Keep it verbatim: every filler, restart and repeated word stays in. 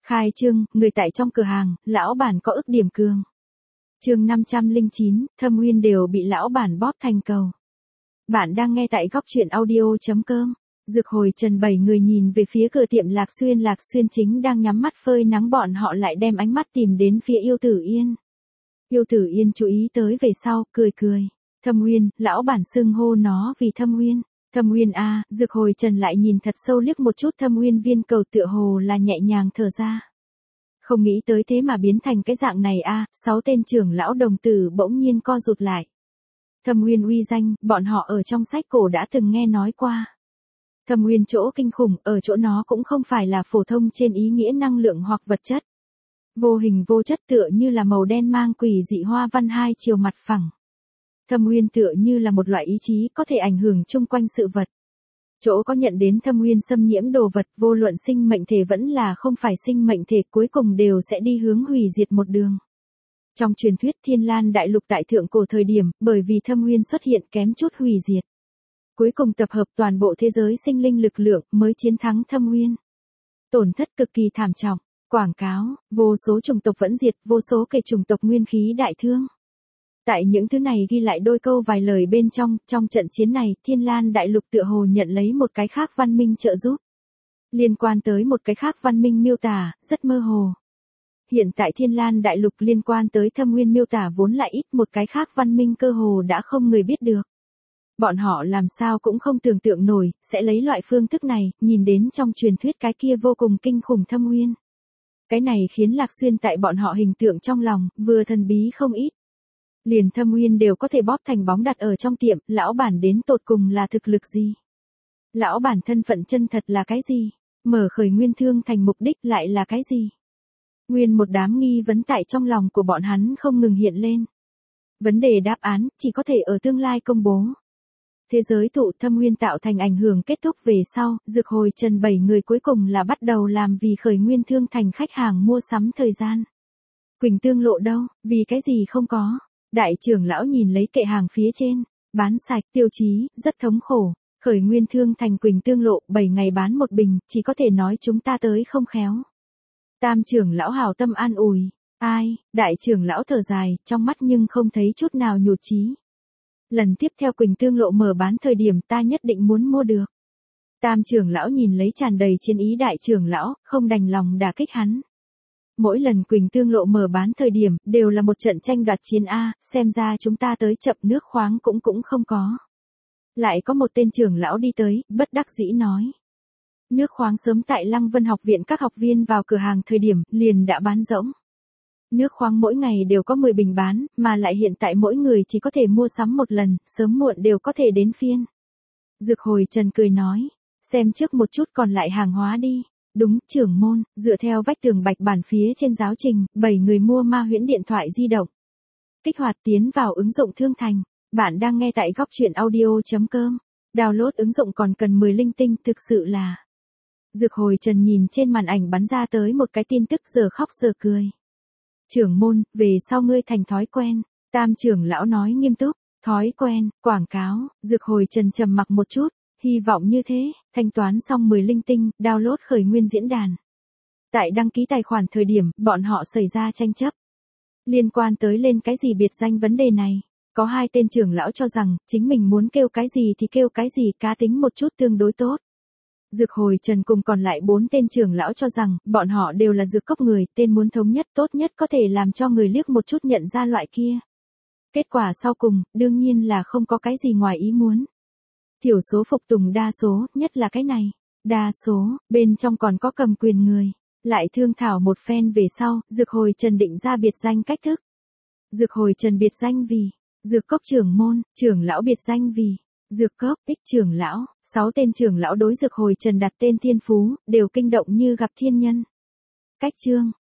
Khai trương, người tại trong cửa hàng, lão bản có ức điểm cường. Chương năm trăm lẻ chín, Thâm Uyên đều bị lão bản bóp thành cầu. Bạn đang nghe tại góc truyện audio chấm com. Dược Hồi Trần bảy người nhìn về phía cửa tiệm Lạc Xuyên, Lạc Xuyên chính đang nhắm mắt phơi nắng, bọn họ lại đem ánh mắt tìm đến phía Yêu Tử Yên. Yêu Tử Yên chú ý tới về sau, cười cười. Thâm Uyên, lão bản xưng hô nó vì Thâm Uyên. Thâm Uyên a, Dược Hồi Trần lại nhìn thật sâu liếc một chút Thâm Uyên viên cầu, tựa hồ là nhẹ nhàng thở ra. Không nghĩ tới thế mà biến thành cái dạng này a, sáu tên trưởng lão đồng tử bỗng nhiên co rụt lại. Thâm Uyên uy danh, bọn họ ở trong sách cổ đã từng nghe nói qua. Thâm Uyên chỗ kinh khủng, ở chỗ nó cũng không phải là phổ thông trên ý nghĩa năng lượng hoặc vật chất. Vô hình vô chất, tựa như là màu đen mang quỷ dị hoa văn hai chiều mặt phẳng. Thâm Uyên tựa như là một loại ý chí có thể ảnh hưởng chung quanh sự vật. Chỗ có nhận đến Thâm Uyên xâm nhiễm đồ vật, vô luận sinh mệnh thể vẫn là không phải sinh mệnh thể, cuối cùng đều sẽ đi hướng hủy diệt một đường. Trong truyền thuyết Thiên Lan đại lục tại thượng cổ thời điểm, bởi vì Thâm Uyên xuất hiện kém chút hủy diệt. Cuối cùng tập hợp toàn bộ thế giới sinh linh lực lượng mới chiến thắng Thâm Uyên. Tổn thất cực kỳ thảm trọng, quảng cáo, vô số chủng tộc vẫn diệt, vô số kẻ chủng tộc nguyên khí đại thương. Tại những thứ này ghi lại đôi câu vài lời bên trong, trong trận chiến này, Thiên Lan đại lục tựa hồ nhận lấy một cái khác văn minh trợ giúp. Liên quan tới một cái khác văn minh miêu tả, rất mơ hồ. Hiện tại Thiên Lan đại lục liên quan tới Thâm Uyên miêu tả vốn là ít, một cái khác văn minh cơ hồ đã không người biết được. Bọn họ làm sao cũng không tưởng tượng nổi, sẽ lấy loại phương thức này, nhìn đến trong truyền thuyết cái kia vô cùng kinh khủng Thâm Uyên. Cái này khiến Lạc Xuyên tại bọn họ hình tượng trong lòng, vừa thần bí không ít. Liền Thâm Uyên đều có thể bóp thành bóng đặt ở trong tiệm, lão bản đến tột cùng là thực lực gì? Lão bản thân phận chân thật là cái gì? Mở khởi nguyên thương thành mục đích lại là cái gì? Nguyên một đám nghi vấn tại trong lòng của bọn hắn không ngừng hiện lên. Vấn đề đáp án, chỉ có thể ở tương lai công bố. Thế giới thụ Thâm Uyên tạo thành ảnh hưởng kết thúc về sau, Dược Hồi Trần bảy người cuối cùng là bắt đầu làm vì khởi nguyên thương thành khách hàng mua sắm thời gian. Quỳnh Tương Lộ đâu, vì cái gì không có? Đại trưởng lão nhìn lấy kệ hàng phía trên, bán sạch, tiêu chí, rất thống khổ. Khởi nguyên thương thành Quỳnh Tương Lộ, bảy ngày bán một bình, chỉ có thể nói chúng ta tới không khéo. Tam trưởng lão hào tâm an ủi, ai, đại trưởng lão thở dài, trong mắt nhưng không thấy chút nào nhụt chí. Lần tiếp theo Quỳnh Tương Lộ mở bán thời điểm ta nhất định muốn mua được. Tam trưởng lão nhìn lấy tràn đầy chiến ý đại trưởng lão, không đành lòng đả kích hắn. Mỗi lần Quỳnh Tương Lộ mở bán thời điểm, đều là một trận tranh đoạt chiến A, xem ra chúng ta tới chậm, nước khoáng cũng cũng không có. Lại có một tên trưởng lão đi tới, bất đắc dĩ nói. Nước khoáng sớm tại Lăng Vân học viện các học viên vào cửa hàng thời điểm, liền đã bán rỗng. Nước khoáng mỗi ngày đều có mười bình bán, mà lại hiện tại mỗi người chỉ có thể mua sắm một lần, sớm muộn đều có thể đến phiên. Dược Hồi Trần cười nói, xem trước một chút còn lại hàng hóa đi. Đúng, trưởng môn, dựa theo vách tường bạch bản phía trên giáo trình, bảy người mua ma huyễn điện thoại di động. Kích hoạt tiến vào ứng dụng thương thành. Bạn đang nghe tại góc truyện audio chấm com. Download ứng dụng còn cần mười linh tinh, thực sự là. Dược Hồi Trần nhìn trên màn ảnh bắn ra tới một cái tin tức, giờ khóc giờ cười. Trưởng môn, về sau ngươi thành thói quen. Tam trưởng lão nói nghiêm túc, thói quen, quảng cáo. Dược Hồi Trần trầm mặc một chút. Hy vọng như thế, thanh toán xong mười linh tinh, download khởi nguyên diễn đàn. Tại đăng ký tài khoản thời điểm, bọn họ xảy ra tranh chấp. Liên quan tới lên cái gì biệt danh vấn đề này, có hai tên trưởng lão cho rằng, chính mình muốn kêu cái gì thì kêu cái gì, cá tính một chút tương đối tốt. Dược Hồi Trần cùng còn lại bốn tên trưởng lão cho rằng, bọn họ đều là dược cốc người, tên muốn thống nhất tốt nhất có thể làm cho người liếc một chút nhận ra loại kia. Kết quả sau cùng, đương nhiên là không có cái gì ngoài ý muốn. Thiểu số phục tùng đa số, nhất là cái này. Đa số, bên trong còn có cầm quyền người. Lại thương thảo một phen về sau, Dược Hồi Trần định ra biệt danh cách thức. Dược Hồi Trần biệt danh vì, Dược Cốc trưởng môn, trưởng lão biệt danh vì, Dược Cốc, ích trưởng lão, sáu tên trưởng lão đối Dược Hồi Trần đặt tên thiên phú, đều kinh động như gặp thiên nhân. Cách chương,